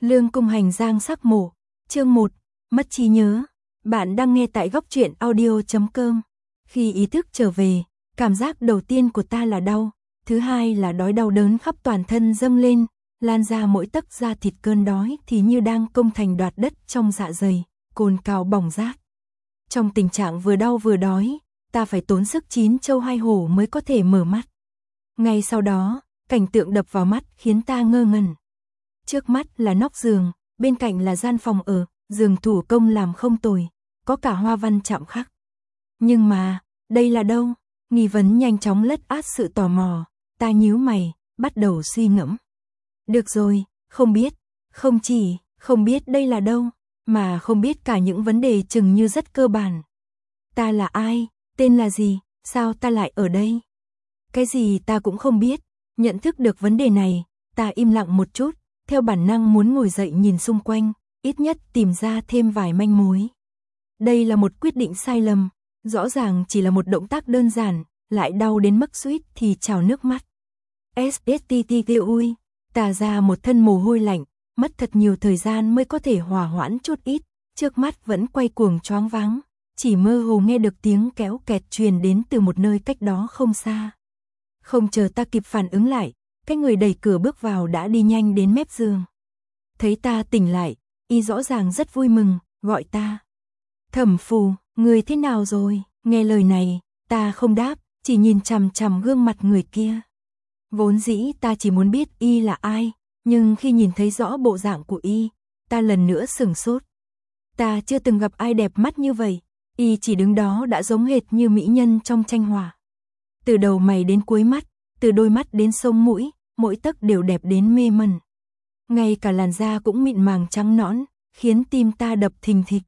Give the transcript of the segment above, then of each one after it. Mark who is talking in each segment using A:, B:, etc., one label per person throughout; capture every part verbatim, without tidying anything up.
A: Lương Cung Hành Giang sắc mổ, chương một, mất trí nhớ. Bạn đang nghe tại góc truyện audio chấm com. Khi ý thức trở về, cảm giác đầu tiên của ta là đau, thứ hai là đói đau đớn khắp toàn thân dâng lên, lan ra mỗi tấc da thịt, cơn đói thì như đang công thành đoạt đất trong dạ dày, cồn cào bỏng rát. Trong tình trạng vừa đau vừa đói, ta phải tốn sức chín châu hai hổ mới có thể mở mắt. Ngay sau đó, cảnh tượng đập vào mắt khiến ta ngơ ngẩn. Trước mắt là nóc giường, bên cạnh là gian phòng ở, giường thủ công làm không tồi, có cả hoa văn chạm khắc. Nhưng mà, đây là đâu? Nghi vấn nhanh chóng lấn át sự tò mò, ta nhíu mày, bắt đầu suy ngẫm. Được rồi, không biết, không chỉ, không biết đây là đâu, mà không biết cả những vấn đề chừng như rất cơ bản. Ta là ai? Tên là gì? Sao ta lại ở đây? Cái gì ta cũng không biết. Nhận thức được vấn đề này, ta im lặng một chút, theo bản năng muốn ngồi dậy nhìn xung quanh, ít nhất tìm ra thêm vài manh mối. Đây là một quyết định sai lầm, rõ ràng chỉ là một động tác đơn giản, lại đau đến mức suýt thì trào nước mắt. ét ét tê tê tê ui, ta ra một thân mồ hôi lạnh, mất thật nhiều thời gian mới có thể hòa hoãn chút ít, trước mắt vẫn quay cuồng choáng váng, chỉ mơ hồ nghe được tiếng kéo kẹt truyền đến từ một nơi cách đó không xa. Không chờ ta kịp phản ứng lại, cái người đẩy cửa bước vào đã đi nhanh đến mép giường. Thấy ta tỉnh lại, y rõ ràng rất vui mừng, gọi ta. Thẩm Phù, người thế nào rồi? Nghe lời này, ta không đáp, chỉ nhìn chằm chằm gương mặt người kia. Vốn dĩ ta chỉ muốn biết y là ai, nhưng khi nhìn thấy rõ bộ dạng của y, ta lần nữa sửng sốt. Ta chưa từng gặp ai đẹp mắt như vậy, y chỉ đứng đó đã giống hệt như mỹ nhân trong tranh họa. Từ đầu mày đến cuối mắt, từ đôi mắt đến sống mũi, mỗi tấc đều đẹp đến mê mẩn. Ngay cả làn da cũng mịn màng trắng nõn, khiến tim ta đập thình thịch.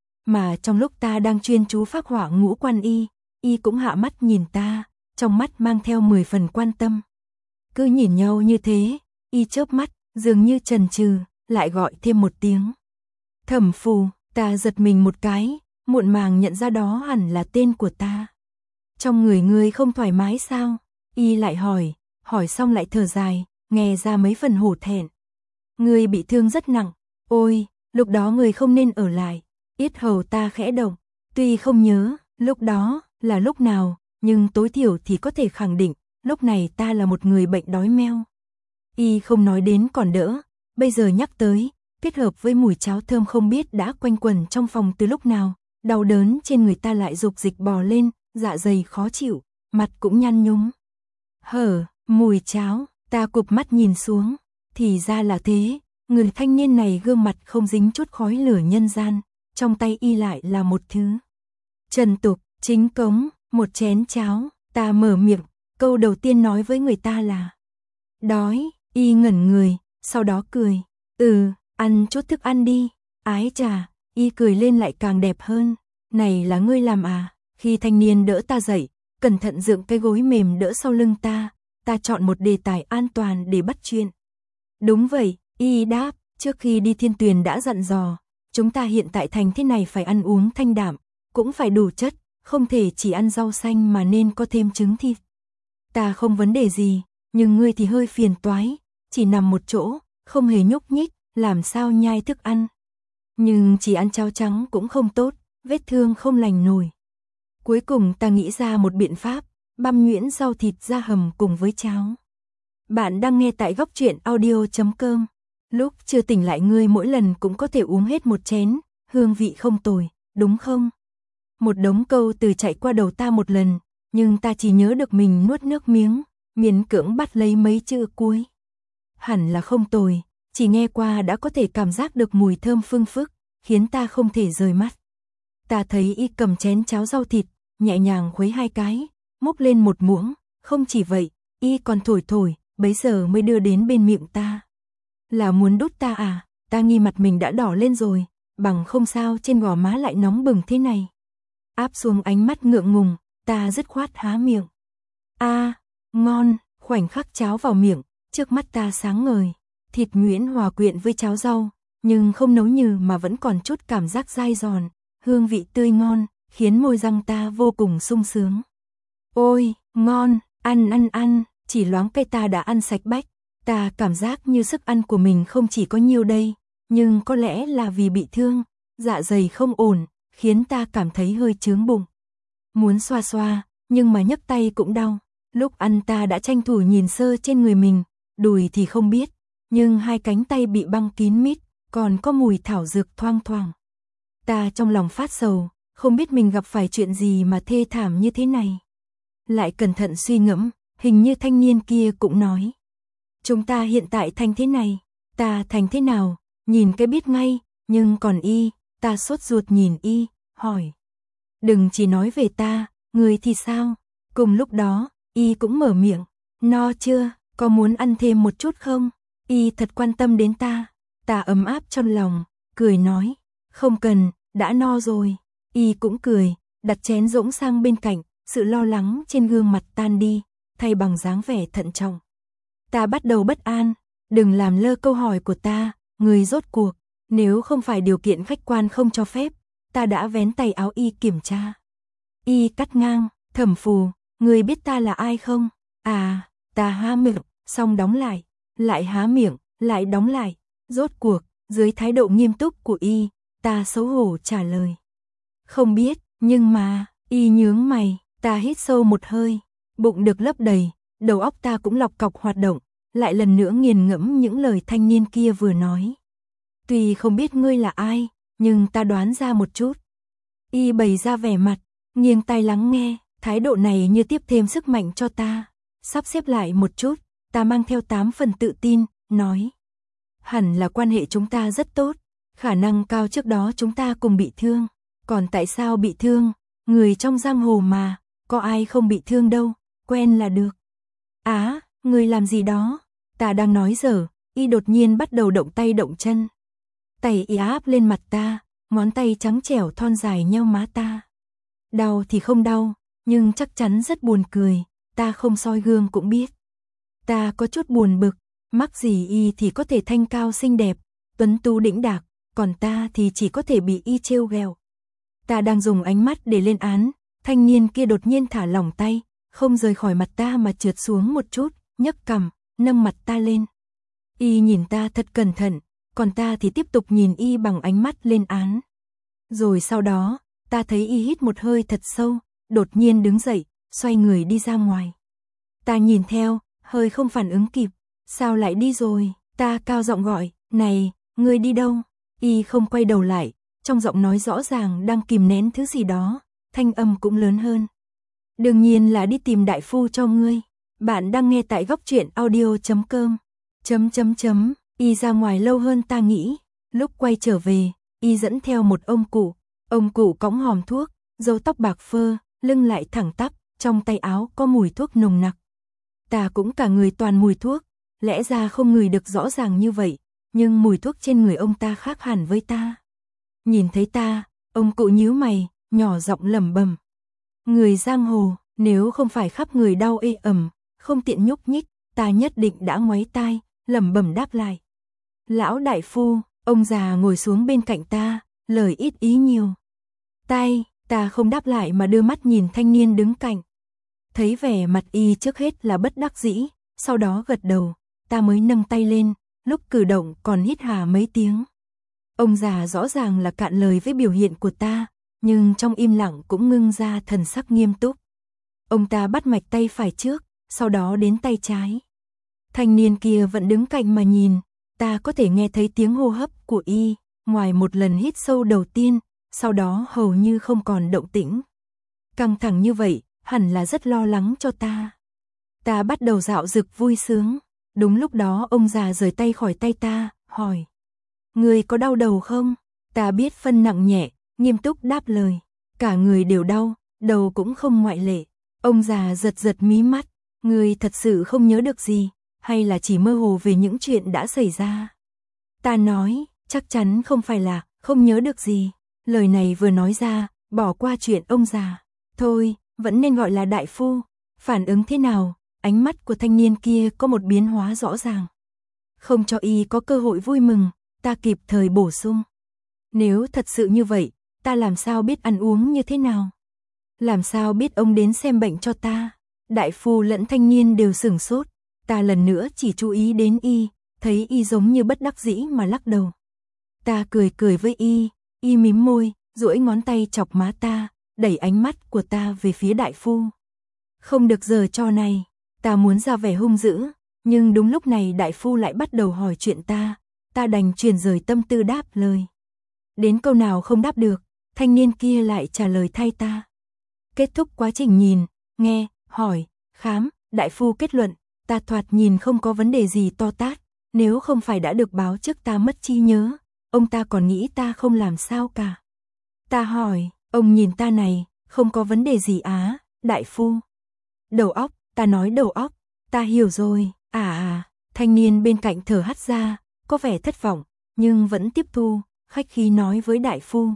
A: Mà trong lúc ta đang chuyên chú phác họa ngũ quan y, y cũng hạ mắt nhìn ta, trong mắt mang theo mười phần quan tâm. Cứ nhìn nhau như thế, y chớp mắt, dường như chần chừ, lại gọi thêm một tiếng. Thẩm Phù, ta giật mình một cái, muộn màng nhận ra đó hẳn là tên của ta. Trong người ngươi không thoải mái sao? Y lại hỏi, hỏi xong lại thở dài, nghe ra mấy phần hổ thẹn. Ngươi bị thương rất nặng, ôi, lúc đó ngươi không nên ở lại. Yết hầu ta khẽ động, tuy không nhớ, lúc đó, là lúc nào, nhưng tối thiểu thì có thể khẳng định, lúc này ta là một người bệnh đói meo. Y không nói đến còn đỡ, bây giờ nhắc tới, kết hợp với mùi cháo thơm không biết đã quanh quẩn trong phòng từ lúc nào, đau đớn trên người ta lại dục dịch bò lên, dạ dày khó chịu, mặt cũng nhăn nhúm. Hở, mùi cháo, ta cụp mắt nhìn xuống, thì ra là thế, người thanh niên này gương mặt không dính chút khói lửa nhân gian, trong tay y lại là một thứ. Trần tục, chính cống, một chén cháo, ta mở miệng, câu đầu tiên nói với người ta là đói, y ngẩn người, sau đó cười, ừ, ăn chút thức ăn đi, ái chà, y cười lên lại càng đẹp hơn, này là ngươi làm à? Khi thanh niên đỡ ta dậy, cẩn thận dựng cái gối mềm đỡ sau lưng ta, ta chọn một đề tài an toàn để bắt chuyện. Đúng vậy, y đáp, trước khi đi Thiên Tuyền đã dặn dò, chúng ta hiện tại thành thế này phải ăn uống thanh đạm, cũng phải đủ chất, không thể chỉ ăn rau xanh mà nên có thêm trứng thịt. Ta không vấn đề gì, nhưng ngươi thì hơi phiền toái, chỉ nằm một chỗ, không hề nhúc nhích, làm sao nhai thức ăn. Nhưng chỉ ăn cháo trắng cũng không tốt, vết thương không lành nổi. Cuối cùng ta nghĩ ra một biện pháp, băm nhuyễn rau thịt ra hầm cùng với cháo. Bạn đang nghe tại góc truyện audio chấm com. Lúc chưa tỉnh lại ngươi mỗi lần cũng có thể uống hết một chén, hương vị không tồi, đúng không? Một đống câu từ chạy qua đầu ta một lần, nhưng ta chỉ nhớ được mình nuốt nước miếng, miễn cưỡng bắt lấy mấy chữ cuối. Hẳn là không tồi, chỉ nghe qua đã có thể cảm giác được mùi thơm phương phức, khiến ta không thể rời mắt. Ta thấy y cầm chén cháo rau thịt, nhẹ nhàng khuấy hai cái, múc lên một muỗng, không chỉ vậy, y còn thổi thổi, bấy giờ mới đưa đến bên miệng ta. Là muốn đút ta à? Ta nghi mặt mình đã đỏ lên rồi, bằng không sao trên gò má lại nóng bừng thế này. Áp xuống ánh mắt ngượng ngùng, ta dứt khoát há miệng. A, à, ngon, khoảnh khắc cháo vào miệng, trước mắt ta sáng ngời, thịt nhuyễn hòa quyện với cháo rau, nhưng không nấu nhừ mà vẫn còn chút cảm giác dai giòn, hương vị tươi ngon, khiến môi răng ta vô cùng sung sướng. Ôi, ngon, ăn ăn ăn, chỉ loáng cây ta đã ăn sạch bách, ta cảm giác như sức ăn của mình không chỉ có nhiêu đây, nhưng có lẽ là vì bị thương, dạ dày không ổn, khiến ta cảm thấy hơi chướng bụng. Muốn xoa xoa, nhưng mà nhấc tay cũng đau. Lúc ăn ta đã tranh thủ nhìn sơ trên người mình, đùi thì không biết, nhưng hai cánh tay bị băng kín mít, còn có mùi thảo dược thoang thoảng. Ta trong lòng phát sầu, không biết mình gặp phải chuyện gì mà thê thảm như thế này. Lại cẩn thận suy ngẫm, hình như thanh niên kia cũng nói. Chúng ta hiện tại thành thế này, ta thành thế nào, nhìn cái biết ngay, nhưng còn y, ta sốt ruột nhìn y, hỏi. Đừng chỉ nói về ta, người thì sao? Cùng lúc đó, y cũng mở miệng, no chưa, có muốn ăn thêm một chút không? Y thật quan tâm đến ta, ta ấm áp trong lòng, cười nói, không cần, đã no rồi. Y cũng cười, đặt chén rỗng sang bên cạnh, sự lo lắng trên gương mặt tan đi, thay bằng dáng vẻ thận trọng. Ta bắt đầu bất an, đừng làm lơ câu hỏi của ta, người rốt cuộc, nếu không phải điều kiện khách quan không cho phép, ta đã vén tay áo y kiểm tra. Y cắt ngang, Thẩm Phù, người biết ta là ai không? À, ta há miệng, xong đóng lại, lại há miệng, lại đóng lại, rốt cuộc, dưới thái độ nghiêm túc của y, ta xấu hổ trả lời. Không biết, nhưng mà, y nhướng mày, ta hít sâu một hơi, bụng được lấp đầy, đầu óc ta cũng lọc cọc hoạt động, lại lần nữa nghiền ngẫm những lời thanh niên kia vừa nói. Tuy không biết ngươi là ai, nhưng ta đoán ra một chút. Y bày ra vẻ mặt, nghiêng tai lắng nghe, thái độ này như tiếp thêm sức mạnh cho ta. Sắp xếp lại một chút, ta mang theo tám phần tự tin, nói. Hẳn là quan hệ chúng ta rất tốt, khả năng cao trước đó chúng ta cùng bị thương. Còn tại sao bị thương? Người trong giang hồ mà, có ai không bị thương đâu, quen là được. Á, người làm gì đó? Ta đang nói dở, y đột nhiên bắt đầu động tay động chân. Tay y áp lên mặt ta, ngón tay trắng trẻo thon dài nheo má ta. Đau thì không đau, nhưng chắc chắn rất buồn cười, ta không soi gương cũng biết. Ta có chút buồn bực, mắc gì y thì có thể thanh cao xinh đẹp, tuấn tú đĩnh đạc, còn ta thì chỉ có thể bị y trêu ghẹo. Ta đang dùng ánh mắt để lên án, thanh niên kia đột nhiên thả lỏng tay, không rời khỏi mặt ta mà trượt xuống một chút, nhấc cằm, nâng mặt ta lên. Y nhìn ta thật cẩn thận, còn ta thì tiếp tục nhìn y bằng ánh mắt lên án. Rồi sau đó, ta thấy y hít một hơi thật sâu, đột nhiên đứng dậy, xoay người đi ra ngoài. Ta nhìn theo, hơi không phản ứng kịp, sao lại đi rồi? Ta cao giọng gọi, này, ngươi đi đâu? Y không quay đầu lại, trong giọng nói rõ ràng đang kìm nén thứ gì đó, thanh âm cũng lớn hơn. Đương nhiên là đi tìm đại phu cho ngươi. Bạn đang nghe tại góc truyện audio chấm com. Chấm chấm chấm, y ra ngoài lâu hơn ta nghĩ. Lúc quay trở về, y dẫn theo một ông cụ. Ông cụ cõng hòm thuốc, râu tóc bạc phơ, lưng lại thẳng tắp, trong tay áo có mùi thuốc nồng nặc. Ta cũng cả người toàn mùi thuốc, lẽ ra không ngửi được rõ ràng như vậy, nhưng mùi thuốc trên người ông ta khác hẳn với ta. Nhìn thấy ta, ông cụ nhíu mày, nhỏ giọng lẩm bẩm. Người giang hồ, nếu không phải khắp người đau ê ẩm, không tiện nhúc nhích, ta nhất định đã ngoáy tai, lẩm bẩm đáp lại. Lão đại phu, ông già ngồi xuống bên cạnh ta, lời ít ý nhiều. Tai, ta không đáp lại mà đưa mắt nhìn thanh niên đứng cạnh. Thấy vẻ mặt y trước hết là bất đắc dĩ, sau đó gật đầu, ta mới nâng tay lên, lúc cử động còn hít hà mấy tiếng. Ông già rõ ràng là cạn lời với biểu hiện của ta, nhưng trong im lặng cũng ngưng ra thần sắc nghiêm túc. Ông ta bắt mạch tay phải trước, sau đó đến tay trái. Thanh niên kia vẫn đứng cạnh mà nhìn, ta có thể nghe thấy tiếng hô hấp của y, ngoài một lần hít sâu đầu tiên, sau đó hầu như không còn động tĩnh. Căng thẳng như vậy, hẳn là rất lo lắng cho ta. Ta bắt đầu dạo dực vui sướng. Đúng lúc đó ông già rời tay khỏi tay ta, hỏi. Người có đau đầu không? Ta biết phân nặng nhẹ, nghiêm túc đáp lời. Cả người đều đau, đầu cũng không ngoại lệ. Ông già giật giật mí mắt. Người thật sự không nhớ được gì, hay là chỉ mơ hồ về những chuyện đã xảy ra? Ta nói, chắc chắn không phải là không nhớ được gì. Lời này vừa nói ra, bỏ qua chuyện ông già. Thôi, vẫn nên gọi là đại phu. Phản ứng thế nào? Ánh mắt của thanh niên kia có một biến hóa rõ ràng. Không cho y có cơ hội vui mừng, ta kịp thời bổ sung. Nếu thật sự như vậy, ta làm sao biết ăn uống như thế nào? Làm sao biết ông đến xem bệnh cho ta? Đại phu lẫn thanh niên đều sửng sốt. Ta lần nữa chỉ chú ý đến y, thấy y giống như bất đắc dĩ mà lắc đầu. Ta cười cười với y, y mím môi, duỗi ngón tay chọc má ta, đẩy ánh mắt của ta về phía đại phu. Không được giở trò này, ta muốn ra vẻ hung dữ, nhưng đúng lúc này đại phu lại bắt đầu hỏi chuyện ta, ta đành chuyển rời tâm tư đáp lời. Đến câu nào không đáp được, thanh niên kia lại trả lời thay ta. Kết thúc quá trình nhìn, nghe, hỏi, khám, đại phu kết luận, ta thoạt nhìn không có vấn đề gì to tát, nếu không phải đã được báo trước ta mất trí nhớ, ông ta còn nghĩ ta không làm sao cả. Ta hỏi, ông nhìn ta này, không có vấn đề gì á, đại phu. Đầu óc, ta nói đầu óc, ta hiểu rồi, à à, thanh niên bên cạnh thở hắt ra, có vẻ thất vọng, nhưng vẫn tiếp thu, khách khí nói với đại phu.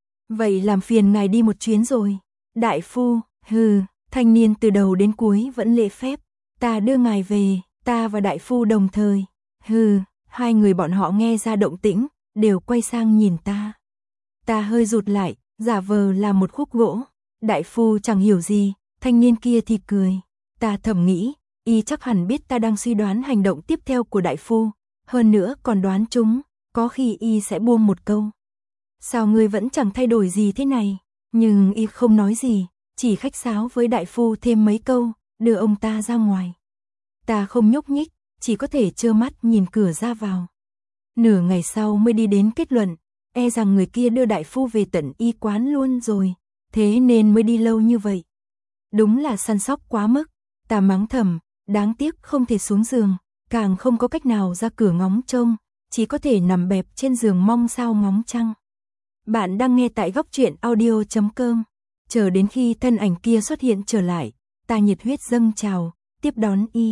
A: Vậy làm phiền ngài đi một chuyến rồi. Đại phu, hừ, thanh niên từ đầu đến cuối vẫn lễ phép, ta đưa ngài về, ta và đại phu đồng thời. Hừ, hai người bọn họ nghe ra động tĩnh, đều quay sang nhìn ta. Ta hơi rụt lại, giả vờ là một khúc gỗ. Đại phu chẳng hiểu gì, thanh niên kia thì cười. Ta thầm nghĩ, y chắc hẳn biết ta đang suy đoán hành động tiếp theo của đại phu, hơn nữa còn đoán chúng, có khi y sẽ buông một câu. Sao ngươi vẫn chẳng thay đổi gì thế này? Nhưng y không nói gì, chỉ khách sáo với đại phu thêm mấy câu, đưa ông ta ra ngoài. Ta không nhúc nhích, chỉ có thể trơ mắt nhìn cửa ra vào. Nửa ngày sau mới đi đến kết luận, e rằng người kia đưa đại phu về tận y quán luôn rồi, thế nên mới đi lâu như vậy. Đúng là săn sóc quá mức, ta mắng thầm, đáng tiếc không thể xuống giường, càng không có cách nào ra cửa ngóng trông, chỉ có thể nằm bẹp trên giường mong sao ngóng trăng. Bạn đang nghe tại góc truyện audio chấm com. Chờ đến khi thân ảnh kia xuất hiện trở lại, ta nhiệt huyết dâng trào, tiếp đón y.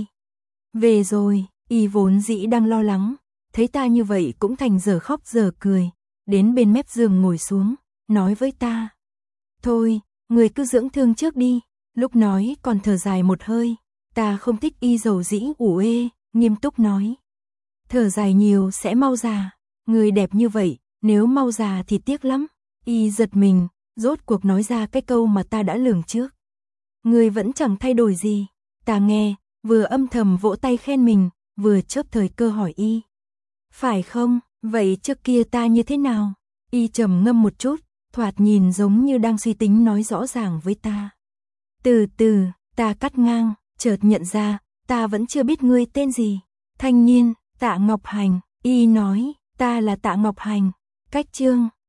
A: Về rồi, y vốn dĩ đang lo lắng, thấy ta như vậy cũng thành giờ khóc giờ cười, đến bên mép giường ngồi xuống, nói với ta. Thôi, người cứ dưỡng thương trước đi, lúc nói còn thở dài một hơi, ta không thích y dầu dĩ ủ ê, nghiêm túc nói. Thở dài nhiều sẽ mau già, người đẹp như vậy, nếu mau già thì tiếc lắm. Y giật mình, rốt cuộc nói ra cái câu mà ta đã lường trước. Người vẫn chẳng thay đổi gì. Ta nghe, vừa âm thầm vỗ tay khen mình, vừa chớp thời cơ hỏi y. Phải không, vậy trước kia ta như thế nào? Y trầm ngâm một chút, thoạt nhìn giống như đang suy tính nói rõ ràng với ta. Từ từ, ta cắt ngang, chợt nhận ra, ta vẫn chưa biết ngươi tên gì. Thanh niên, Tạ Ngọc Hành, y nói, ta là Tạ Ngọc Hành. Cách chương